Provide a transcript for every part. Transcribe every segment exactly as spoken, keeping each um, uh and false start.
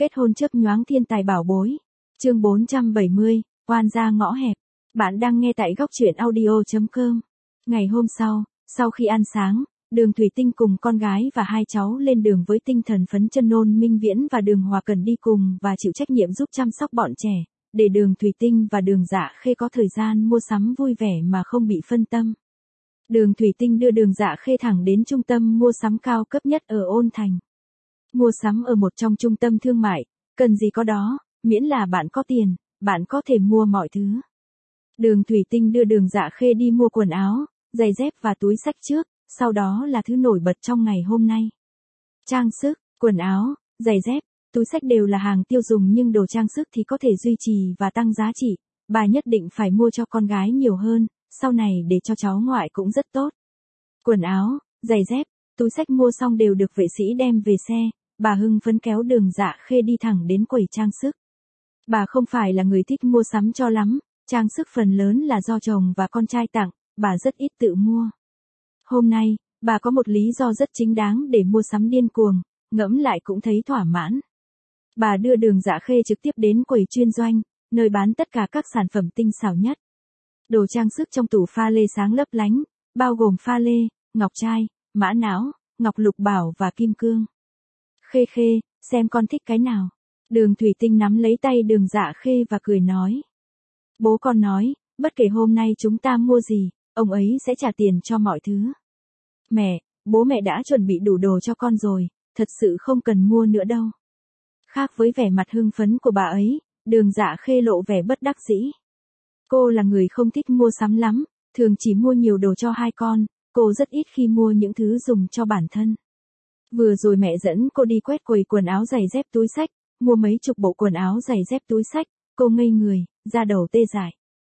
Kết hôn chớp nhoáng thiên tài bảo bối. Chương bốn trăm bảy mươi, oan gia ngõ hẹp. Bạn đang nghe tại góc truyện audio chấm com. Ngày hôm sau, sau khi ăn sáng, Đường Thủy Tinh cùng con gái và hai cháu lên đường với tinh thần phấn chân. Nôn Minh Viễn và Đường Hòa Cần đi cùng và chịu trách nhiệm giúp chăm sóc bọn trẻ, để Đường Thủy Tinh và Đường Dạ Khê có thời gian mua sắm vui vẻ mà không bị phân tâm. Đường Thủy Tinh đưa Đường Dạ Khê thẳng đến trung tâm mua sắm cao cấp nhất ở Ôn Thành. Mua sắm ở một trong trung tâm thương mại, cần gì có đó, miễn là bạn có tiền, bạn có thể mua mọi thứ. Đường Thủy Tinh đưa Đường Dạ Khê đi mua quần áo, giày dép và túi xách trước, sau đó là thứ nổi bật trong ngày hôm nay. Trang sức, quần áo, giày dép, túi xách đều là hàng tiêu dùng, nhưng đồ trang sức thì có thể duy trì và tăng giá trị. Bà nhất định phải mua cho con gái nhiều hơn, sau này để cho cháu ngoại cũng rất tốt. Quần áo, giày dép, túi xách mua xong đều được vệ sĩ đem về xe. Bà hưng phấn kéo Đường Dạ Khê đi thẳng đến quầy trang sức. Bà không phải là người thích mua sắm cho lắm, trang sức phần lớn là do chồng và con trai tặng, bà rất ít tự mua. Hôm nay, bà có một lý do rất chính đáng để mua sắm điên cuồng, ngẫm lại cũng thấy thỏa mãn. Bà đưa Đường Dạ Khê trực tiếp đến quầy chuyên doanh, nơi bán tất cả các sản phẩm tinh xảo nhất. Đồ trang sức trong tủ pha lê sáng lấp lánh, bao gồm pha lê, ngọc trai, mã não, ngọc lục bảo và kim cương. Khê Khê, xem con thích cái nào. Đường Thủy Tinh nắm lấy tay Đường Dạ Khê và cười nói. Bố con nói, bất kể hôm nay chúng ta mua gì, ông ấy sẽ trả tiền cho mọi thứ. Mẹ, bố mẹ đã chuẩn bị đủ đồ cho con rồi, thật sự không cần mua nữa đâu. Khác với vẻ mặt hưng phấn của bà ấy, Đường Dạ Khê lộ vẻ bất đắc dĩ. Cô là người không thích mua sắm lắm, thường chỉ mua nhiều đồ cho hai con, cô rất ít khi mua những thứ dùng cho bản thân. Vừa rồi mẹ dẫn cô đi quét quầy quần áo giày dép túi xách, mua mấy chục bộ quần áo giày dép túi xách, cô ngây người, da đầu tê dại.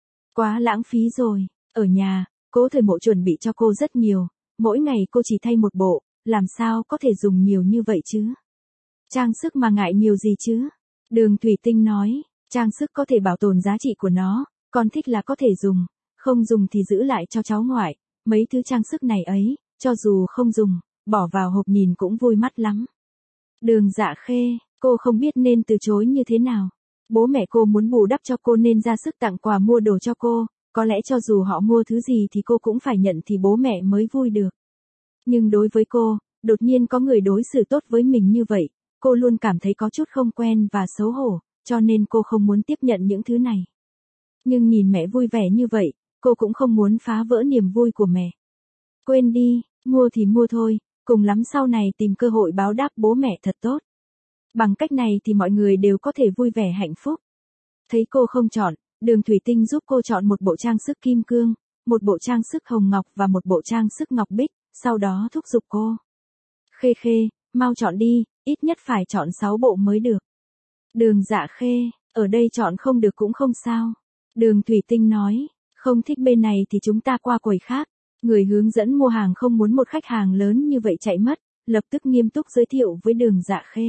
Quá lãng phí rồi, ở nhà, Cố Thời Mộ chuẩn bị cho cô rất nhiều, mỗi ngày cô chỉ thay một bộ, làm sao có thể dùng nhiều như vậy chứ? Trang sức mà ngại nhiều gì chứ? Đường Thủy Tinh nói, trang sức có thể bảo tồn giá trị của nó, con thích là có thể dùng, không dùng thì giữ lại cho cháu ngoại, mấy thứ trang sức này ấy, cho dù không dùng, bỏ vào hộp nhìn cũng vui mắt lắm. Đường Dạ Khê, cô không biết nên từ chối như thế nào. Bố mẹ cô muốn bù đắp cho cô nên ra sức tặng quà mua đồ cho cô, có lẽ cho dù họ mua thứ gì thì cô cũng phải nhận thì bố mẹ mới vui được. Nhưng đối với cô, đột nhiên có người đối xử tốt với mình như vậy, cô luôn cảm thấy có chút không quen và xấu hổ, cho nên cô không muốn tiếp nhận những thứ này. Nhưng nhìn mẹ vui vẻ như vậy, cô cũng không muốn phá vỡ niềm vui của mẹ. Quên đi, mua thì mua thôi, cùng lắm sau này tìm cơ hội báo đáp bố mẹ thật tốt. Bằng cách này thì mọi người đều có thể vui vẻ hạnh phúc. Thấy cô không chọn, Đường Thủy Tinh giúp cô chọn một bộ trang sức kim cương, một bộ trang sức hồng ngọc và một bộ trang sức ngọc bích, sau đó thúc giục cô. Khê Khê, mau chọn đi, ít nhất phải chọn sáu bộ mới được. Đường Dạ Khê, ở đây chọn không được cũng không sao. Đường Thủy Tinh nói, không thích bên này thì chúng ta qua quầy khác. Người hướng dẫn mua hàng không muốn một khách hàng lớn như vậy chạy mất, lập tức nghiêm túc giới thiệu với Đường Dạ Khê.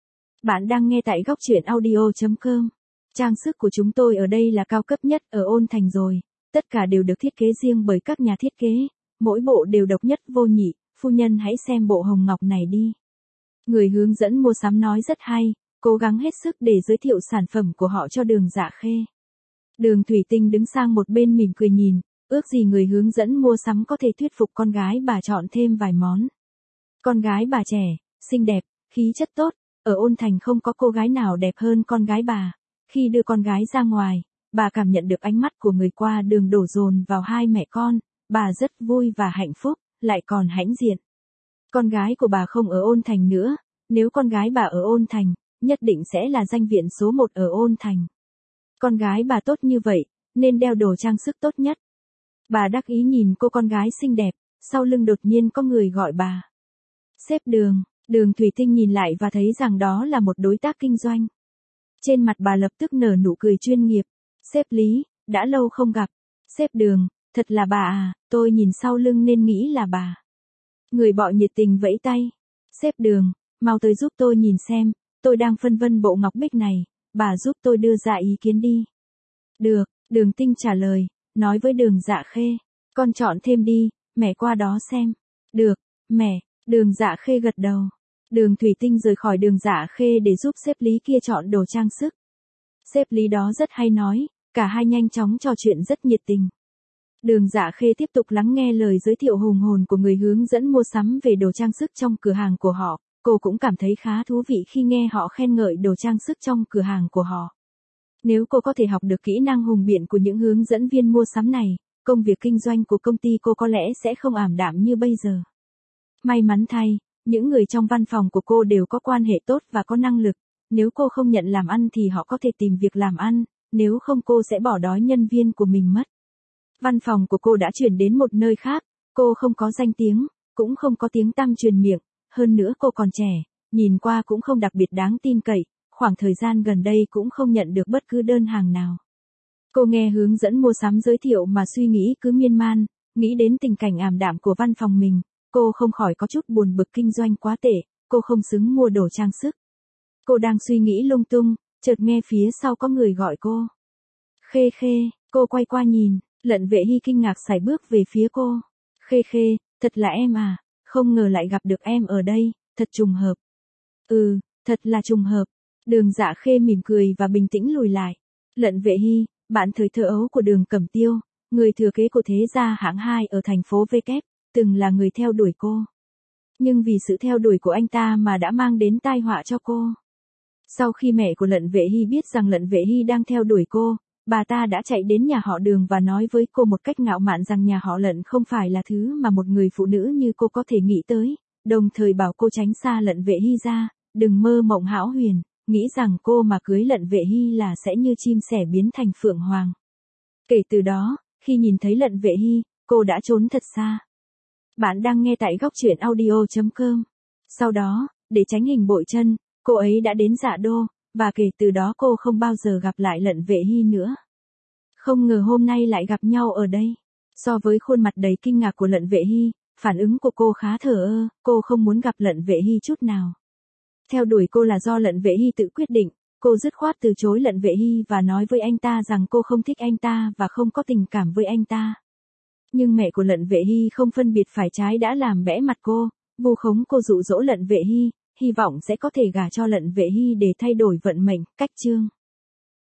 Bạn đang nghe tại góc truyện audio chấm com. Trang sức của chúng tôi ở đây là cao cấp nhất ở Ôn Thành rồi, tất cả đều được thiết kế riêng bởi các nhà thiết kế, mỗi bộ đều độc nhất vô nhị, phu nhân hãy xem bộ hồng ngọc này đi. Người hướng dẫn mua sắm nói rất hay, cố gắng hết sức để giới thiệu sản phẩm của họ cho Đường Dạ Khê. Đường Thủy Tinh đứng sang một bên mỉm cười nhìn, ước gì người hướng dẫn mua sắm có thể thuyết phục con gái bà chọn thêm vài món. Con gái bà trẻ, xinh đẹp, khí chất tốt, ở Ôn Thành không có cô gái nào đẹp hơn con gái bà. Khi đưa con gái ra ngoài, bà cảm nhận được ánh mắt của người qua đường đổ dồn vào hai mẹ con, bà rất vui và hạnh phúc, lại còn hãnh diện. Con gái của bà không ở Ôn Thành nữa, nếu con gái bà ở Ôn Thành, nhất định sẽ là danh viện số một ở Ôn Thành. Con gái bà tốt như vậy, nên đeo đồ trang sức tốt nhất. Bà đắc ý nhìn cô con gái xinh đẹp, sau lưng đột nhiên có người gọi bà. Sếp Đường, Đường Thủy Tinh nhìn lại và thấy rằng đó là một đối tác kinh doanh. Trên mặt bà lập tức nở nụ cười chuyên nghiệp. Sếp Lý, đã lâu không gặp. Sếp Đường, thật là bà à, tôi nhìn sau lưng nên nghĩ là bà. Người bọ nhiệt tình vẫy tay. Sếp Đường, mau tới giúp tôi nhìn xem, tôi đang phân vân bộ ngọc bích này, bà giúp tôi đưa ra ý kiến đi. Được, Đường Tinh trả lời, nói với Đường Dạ Khê, con chọn thêm đi, mẹ qua đó xem. Được, mẹ, Đường Dạ Khê gật đầu. Đường Thủy Tinh rời khỏi Đường Dạ Khê để giúp sếp Lý kia chọn đồ trang sức. Sếp Lý đó rất hay nói, cả hai nhanh chóng trò chuyện rất nhiệt tình. Đường Dạ Khê tiếp tục lắng nghe lời giới thiệu hùng hồn của người hướng dẫn mua sắm về đồ trang sức trong cửa hàng của họ, cô cũng cảm thấy khá thú vị khi nghe họ khen ngợi đồ trang sức trong cửa hàng của họ. Nếu cô có thể học được kỹ năng hùng biện của những hướng dẫn viên mua sắm này, công việc kinh doanh của công ty cô có lẽ sẽ không ảm đạm như bây giờ. May mắn thay, những người trong văn phòng của cô đều có quan hệ tốt và có năng lực, nếu cô không nhận làm ăn thì họ có thể tìm việc làm ăn, nếu không cô sẽ bỏ đói nhân viên của mình mất. Văn phòng của cô đã chuyển đến một nơi khác, cô không có danh tiếng, cũng không có tiếng tăm truyền miệng, hơn nữa cô còn trẻ, nhìn qua cũng không đặc biệt đáng tin cậy, khoảng thời gian gần đây cũng không nhận được bất cứ đơn hàng nào. Cô nghe hướng dẫn mua sắm giới thiệu mà suy nghĩ cứ miên man, nghĩ đến tình cảnh ảm đạm của văn phòng mình, cô không khỏi có chút buồn bực kinh doanh quá tệ, cô không xứng mua đồ trang sức. Cô đang suy nghĩ lung tung, chợt nghe phía sau có người gọi cô. Khê Khê, cô quay qua nhìn, Lận Vệ Hy kinh ngạc sải bước về phía cô. Khê Khê, thật là em à, không ngờ lại gặp được em ở đây, thật trùng hợp. Ừ, thật là trùng hợp. Đường Dạ Khê mỉm cười và bình tĩnh lùi lại. Lận Vệ Hy, bạn thời thơ ấu của Đường Cẩm Tiêu, người thừa kế của thế gia hạng hai ở thành phố V Kép, từng là người theo đuổi cô. Nhưng vì sự theo đuổi của anh ta mà đã mang đến tai họa cho cô. Sau khi mẹ của Lận Vệ Hy biết rằng Lận Vệ Hy đang theo đuổi cô, bà ta đã chạy đến nhà họ Đường và nói với cô một cách ngạo mạn rằng nhà họ Lận không phải là thứ mà một người phụ nữ như cô có thể nghĩ tới, đồng thời bảo cô tránh xa Lận Vệ Hy ra, đừng mơ mộng hão huyền, nghĩ rằng cô mà cưới Lận Vệ Hy là sẽ như chim sẻ biến thành phượng hoàng. Kể từ đó, khi nhìn thấy Lận Vệ Hy, cô đã trốn thật xa. Bạn đang nghe tại góc truyện audio chấm com. Sau đó, để tránh hình bội chân, cô ấy đã đến Dạ Đô, và kể từ đó cô không bao giờ gặp lại Lận Vệ Hy nữa. Không ngờ hôm nay lại gặp nhau ở đây. So với khuôn mặt đầy kinh ngạc của Lận Vệ Hy, phản ứng của cô khá thờ ơ, cô không muốn gặp Lận Vệ Hy chút nào. Theo đuổi cô là do Lận Vệ Hy tự quyết định, cô dứt khoát từ chối Lận Vệ Hy và nói với anh ta rằng cô không thích anh ta và không có tình cảm với anh ta. Nhưng mẹ của Lận Vệ Hy không phân biệt phải trái đã làm bẽ mặt cô, vu khống cô dụ dỗ Lận Vệ Hy, hy vọng sẽ có thể gả cho Lận Vệ Hy để thay đổi vận mệnh, cách chương.